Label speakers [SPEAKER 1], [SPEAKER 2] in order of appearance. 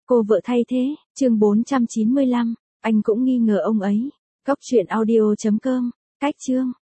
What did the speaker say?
[SPEAKER 1] Cô vợ thay thế, chương 495, anh cũng nghi ngờ ông ấy. Cóc truyện audio.com, cách chương.